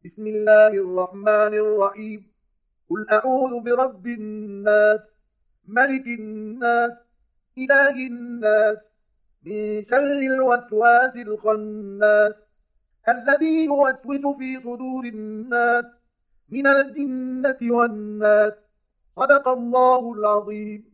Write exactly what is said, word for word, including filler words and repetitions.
بسم الله الرحمن الرحيم. قل أعوذ برب الناس، ملك الناس، إله الناس، من شر الوسواس الخناس، الذي يوسوس في صدور الناس من الجنة والناس. صدق الله العظيم.